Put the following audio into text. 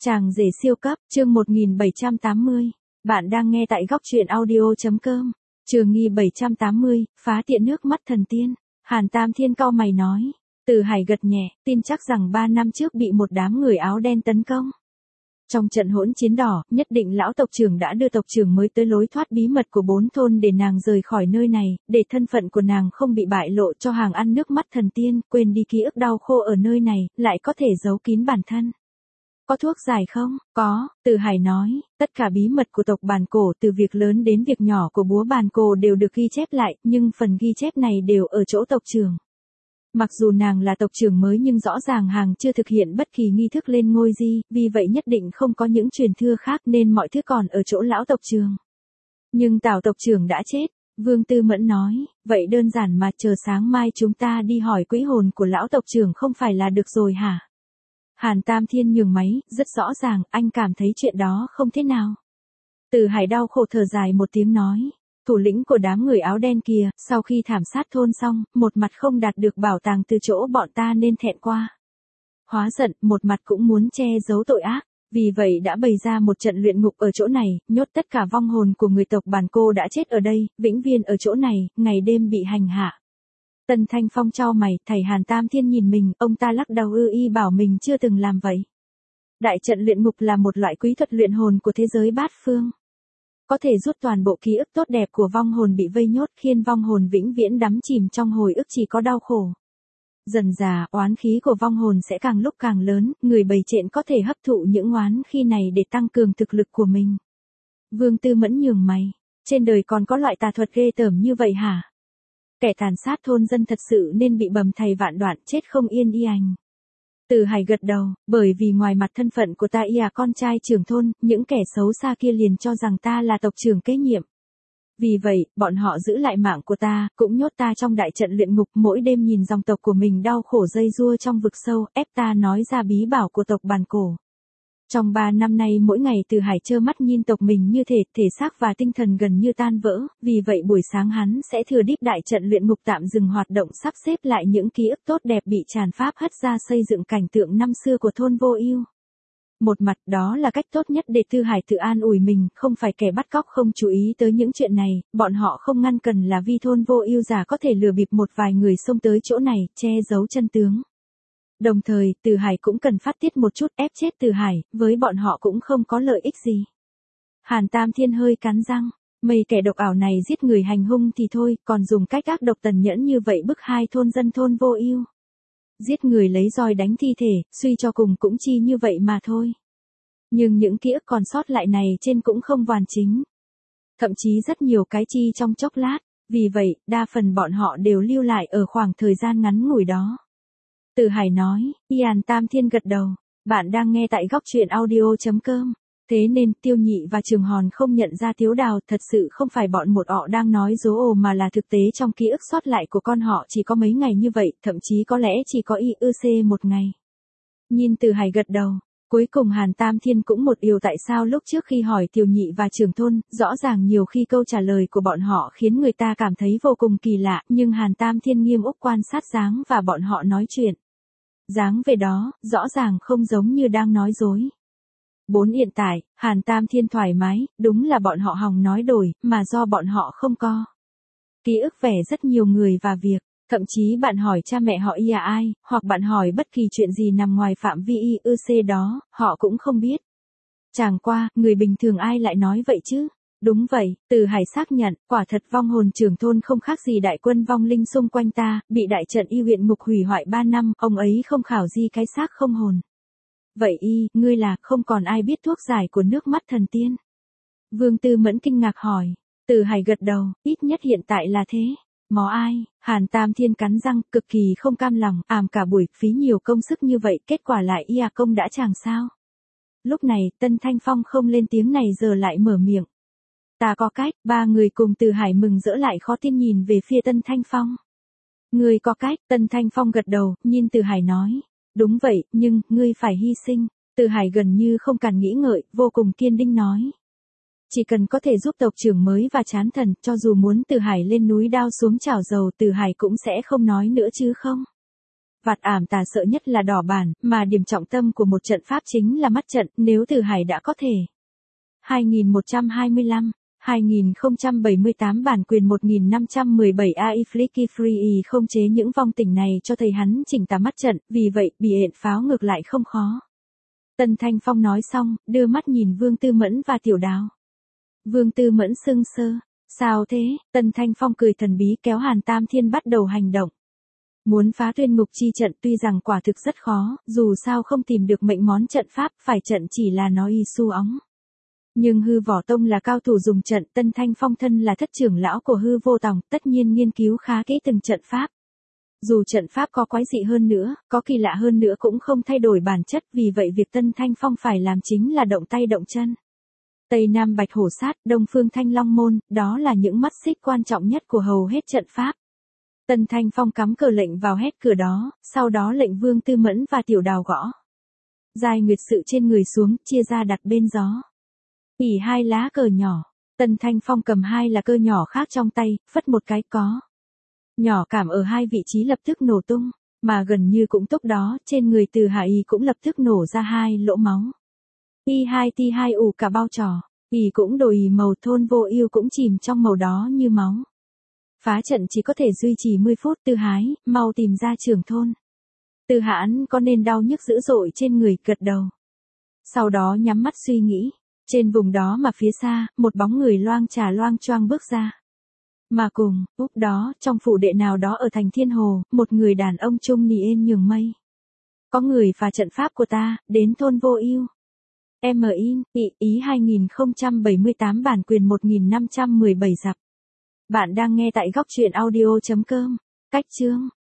Chàng rể siêu cấp, chương 1780. Bạn đang nghe tại góc truyện audio.com. Trường nghi 780, phá tiện nước mắt thần tiên. Hàn Tam Thiên cau mày nói. Từ Hải gật nhẹ, tin chắc rằng 3 năm trước bị một đám người áo đen tấn công. Trong trận hỗn chiến đỏ, nhất định lão tộc trưởng đã đưa tộc trưởng mới tới lối thoát bí mật của 4 thôn để nàng rời khỏi nơi này, để thân phận của nàng không bị bại lộ cho hàng ăn nước mắt thần tiên, quên đi ký ức đau khô ở nơi này, lại có thể giấu kín bản thân. Có thuốc giải không? Có, Từ Hải nói, tất cả bí mật của tộc bàn cổ từ việc lớn đến việc nhỏ của búa bàn cổ đều được ghi chép lại, nhưng phần ghi chép này đều ở chỗ tộc trưởng. Mặc dù nàng là tộc trưởng mới nhưng rõ ràng hàng chưa thực hiện bất kỳ nghi thức lên ngôi di, vì vậy nhất định không có những truyền thừa khác nên mọi thứ còn ở chỗ lão tộc trưởng. Nhưng Tào tộc trưởng đã chết, Vương Tư Mẫn nói, vậy đơn giản mà chờ sáng mai chúng ta đi hỏi quỹ hồn của lão tộc trưởng không phải là được rồi hả? Hàn Tam Thiên nhường máy, rất rõ ràng, anh cảm thấy chuyện đó không thế nào. Từ Hải đau khổ thở dài một tiếng nói. Thủ lĩnh của đám người áo đen kia, sau khi thảm sát thôn xong, một mặt không đạt được bảo tàng từ chỗ bọn ta nên thẹn qua. Hóa giận, một mặt cũng muốn che giấu tội ác, vì vậy đã bày ra một trận luyện ngục ở chỗ này, nhốt tất cả vong hồn của người tộc bản cô đã chết ở đây, vĩnh viễn ở chỗ này, ngày đêm bị hành hạ. Tần Thanh Phong chau mày, thầy Hàn Tam Thiên nhìn mình, ông ta lắc đầu y bảo mình chưa từng làm vậy. Đại trận luyện ngục là một loại quý thuật luyện hồn của thế giới bát phương. Có thể rút toàn bộ ký ức tốt đẹp của vong hồn bị vây nhốt, khiến vong hồn vĩnh viễn đắm chìm trong hồi ức chỉ có đau khổ. Dần dà, oán khí của vong hồn sẽ càng lúc càng lớn, người bầy trện có thể hấp thụ những oán khí này để tăng cường thực lực của mình. Vương Tư Mẫn nhường mày, trên đời còn có loại tà thuật ghê tởm như vậy hả? Kẻ tàn sát thôn dân thật sự nên bị bầm thây vạn đoạn, chết không yên y ảnh. Từ Hải gật đầu, bởi vì ngoài mặt thân phận của ta con trai trưởng thôn, những kẻ xấu xa kia liền cho rằng ta là tộc trưởng kế nhiệm. Vì vậy, bọn họ giữ lại mạng của ta, cũng nhốt ta trong đại trận luyện ngục, mỗi đêm nhìn dòng tộc của mình đau khổ dây dưa trong vực sâu, ép ta nói ra bí bảo của tộc bàn cổ. Trong 3 năm nay mỗi ngày Từ Hải trơ mắt nhìn tộc mình như thể xác và tinh thần gần như tan vỡ, vì vậy buổi sáng hắn sẽ thừa dịp đại trận luyện ngục tạm dừng hoạt động sắp xếp lại những ký ức tốt đẹp bị tràn pháp hất ra xây dựng cảnh tượng năm xưa của thôn Vô Ưu. Một mặt đó là cách tốt nhất để Từ Hải tự an ủi mình, không phải kẻ bắt cóc không chú ý tới những chuyện này, bọn họ không ngăn cần là vì thôn Vô Ưu giả có thể lừa bịp một vài người xông tới chỗ này, che giấu chân tướng. Đồng thời, Từ Hải cũng cần phát tiết một chút, ép chết Từ Hải, với bọn họ cũng không có lợi ích gì. Hàn Tam Thiên hơi cắn răng, mấy kẻ độc ảo này giết người hành hung thì thôi, còn dùng cách ác độc tàn nhẫn như vậy bức hai thôn dân thôn Vô Ưu. Giết người lấy roi đánh thi thể, suy cho cùng cũng chi như vậy mà thôi. Nhưng những ký ức còn sót lại này trên cũng không hoàn chính. Thậm chí rất nhiều cái chi trong chốc lát, vì vậy, đa phần bọn họ đều lưu lại ở khoảng thời gian ngắn ngủi đó. Từ Hải nói, Hàn Tam Thiên gật đầu, bạn đang nghe tại góc truyện audio.com. Thế nên, Tiêu Nhị và Trường Hòn không nhận ra Tiếu Đào, thật sự không phải bọn một họ đang nói dối ồ mà là thực tế trong ký ức sót lại của con họ chỉ có mấy ngày như vậy, thậm chí có lẽ chỉ có một ngày. Nhìn Từ Hải gật đầu, cuối cùng Hàn Tam Thiên cũng một điều tại sao lúc trước khi hỏi Tiêu Nhị và Trường Thôn, rõ ràng nhiều khi câu trả lời của bọn họ khiến người ta cảm thấy vô cùng kỳ lạ, nhưng Hàn Tam Thiên nghiêm úc quan sát dáng và bọn họ nói chuyện. Dáng về đó, rõ ràng không giống như đang nói dối. 4 hiện tại, Hàn Tam Thiên thoải mái, đúng là bọn họ hòng nói đổi, mà do bọn họ không có ký ức về rất nhiều người và việc, thậm chí bạn hỏi cha mẹ họ ai, hoặc bạn hỏi bất kỳ chuyện gì nằm ngoài phạm vi đó, họ cũng không biết. Chẳng qua, người bình thường ai lại nói vậy chứ? Đúng vậy, Từ Hải xác nhận, quả thật vong hồn trưởng thôn không khác gì đại quân vong linh xung quanh ta, bị đại trận y huyện ngục hủy hoại 3 năm, ông ấy không khảo di cái xác không hồn. Vậy ngươi là không còn ai biết thuốc giải của nước mắt thần tiên? Vương Tư Mẫn kinh ngạc hỏi. Từ Hải gật đầu, ít nhất hiện tại là thế. Mó ai? Hàn Tam Thiên cắn răng, cực kỳ không cam lòng, cả buổi, phí nhiều công sức như vậy, kết quả lại công đã chẳng sao. Lúc này, Tân Thanh Phong không lên tiếng này giờ lại mở miệng. Ta có cách, 3 người cùng Từ Hải mừng rỡ lại khó tin nhìn về phía Tân Thanh Phong. Ngươi có cách, Tân Thanh Phong gật đầu, nhìn Từ Hải nói. Đúng vậy, nhưng, ngươi phải hy sinh. Từ Hải gần như không cần nghĩ ngợi, vô cùng kiên định nói. Chỉ cần có thể giúp tộc trưởng mới và chán thần, cho dù muốn Từ Hải lên núi đao xuống chảo dầu, Từ Hải cũng sẽ không nói nữa chứ không. Vạt ảm tà sợ nhất là đỏ bản, mà điểm trọng tâm của một trận pháp chính là mắt trận, nếu Từ Hải đã có thể. 2125, 2078 bản quyền 1517 AI Flicky Free không chế những vong tình này cho thấy hắn chỉnh tà mắt trận, vì vậy bị hện pháo ngược lại không khó. Tần Thanh Phong nói xong, đưa mắt nhìn Vương Tư Mẫn và Tiểu Đào. Vương Tư Mẫn sưng sơ, sao thế? Tần Thanh Phong cười thần bí kéo Hàn Tam Thiên bắt đầu hành động. Muốn phá Tuyên Ngục chi trận tuy rằng quả thực rất khó, dù sao không tìm được mệnh món trận pháp, phải trận chỉ là nói y su óng. Nhưng Hư Võ Tông là cao thủ dùng trận, Tân Thanh Phong thân là thất trưởng lão của Hư Vô Tòng, tất nhiên nghiên cứu khá kỹ từng trận pháp. Dù trận pháp có quái dị hơn nữa, có kỳ lạ hơn nữa cũng không thay đổi bản chất, vì vậy việc Tân Thanh Phong phải làm chính là động tay động chân. Tây Nam Bạch Hổ Sát, Đông Phương Thanh Long Môn, đó là những mắt xích quan trọng nhất của hầu hết trận pháp. Tân Thanh Phong cắm cờ lệnh vào hết cửa đó, sau đó lệnh Vương Tư Mẫn và Tiểu Đào gõ. Giai Nguyệt Sự trên người xuống, chia ra đặt bên gió. Ỉ 2 lá cờ nhỏ, Tân Thanh Phong cầm 2 lá cờ nhỏ khác trong tay, phất một cái có. Nhỏ cảm ở 2 vị trí lập tức nổ tung, mà gần như cũng tốc đó, trên người Từ Hải cũng lập tức nổ ra 2 lỗ máu. Y2 T2 ủ cả bao trò, cũng đổi màu, Thôn Vô Ưu cũng chìm trong màu đó như máu. Phá trận chỉ có thể duy trì 10 phút, Từ Hái, mau tìm ra trưởng thôn. Từ Hãn có nên đau nhức dữ dội trên người, gật đầu. Sau đó nhắm mắt suy nghĩ, trên vùng đó mà phía xa, một bóng người loang choang bước ra. Mà cùng, lúc đó, trong phủ đệ nào đó ở thành Thiên Hồ, một người đàn ông trung niên nhường mây. Có người phá trận pháp của ta, đến Thôn Vô Ưu. Ý 2078 bản quyền 1517 dặm. Bạn đang nghe tại góc truyện audio.com. Cách chương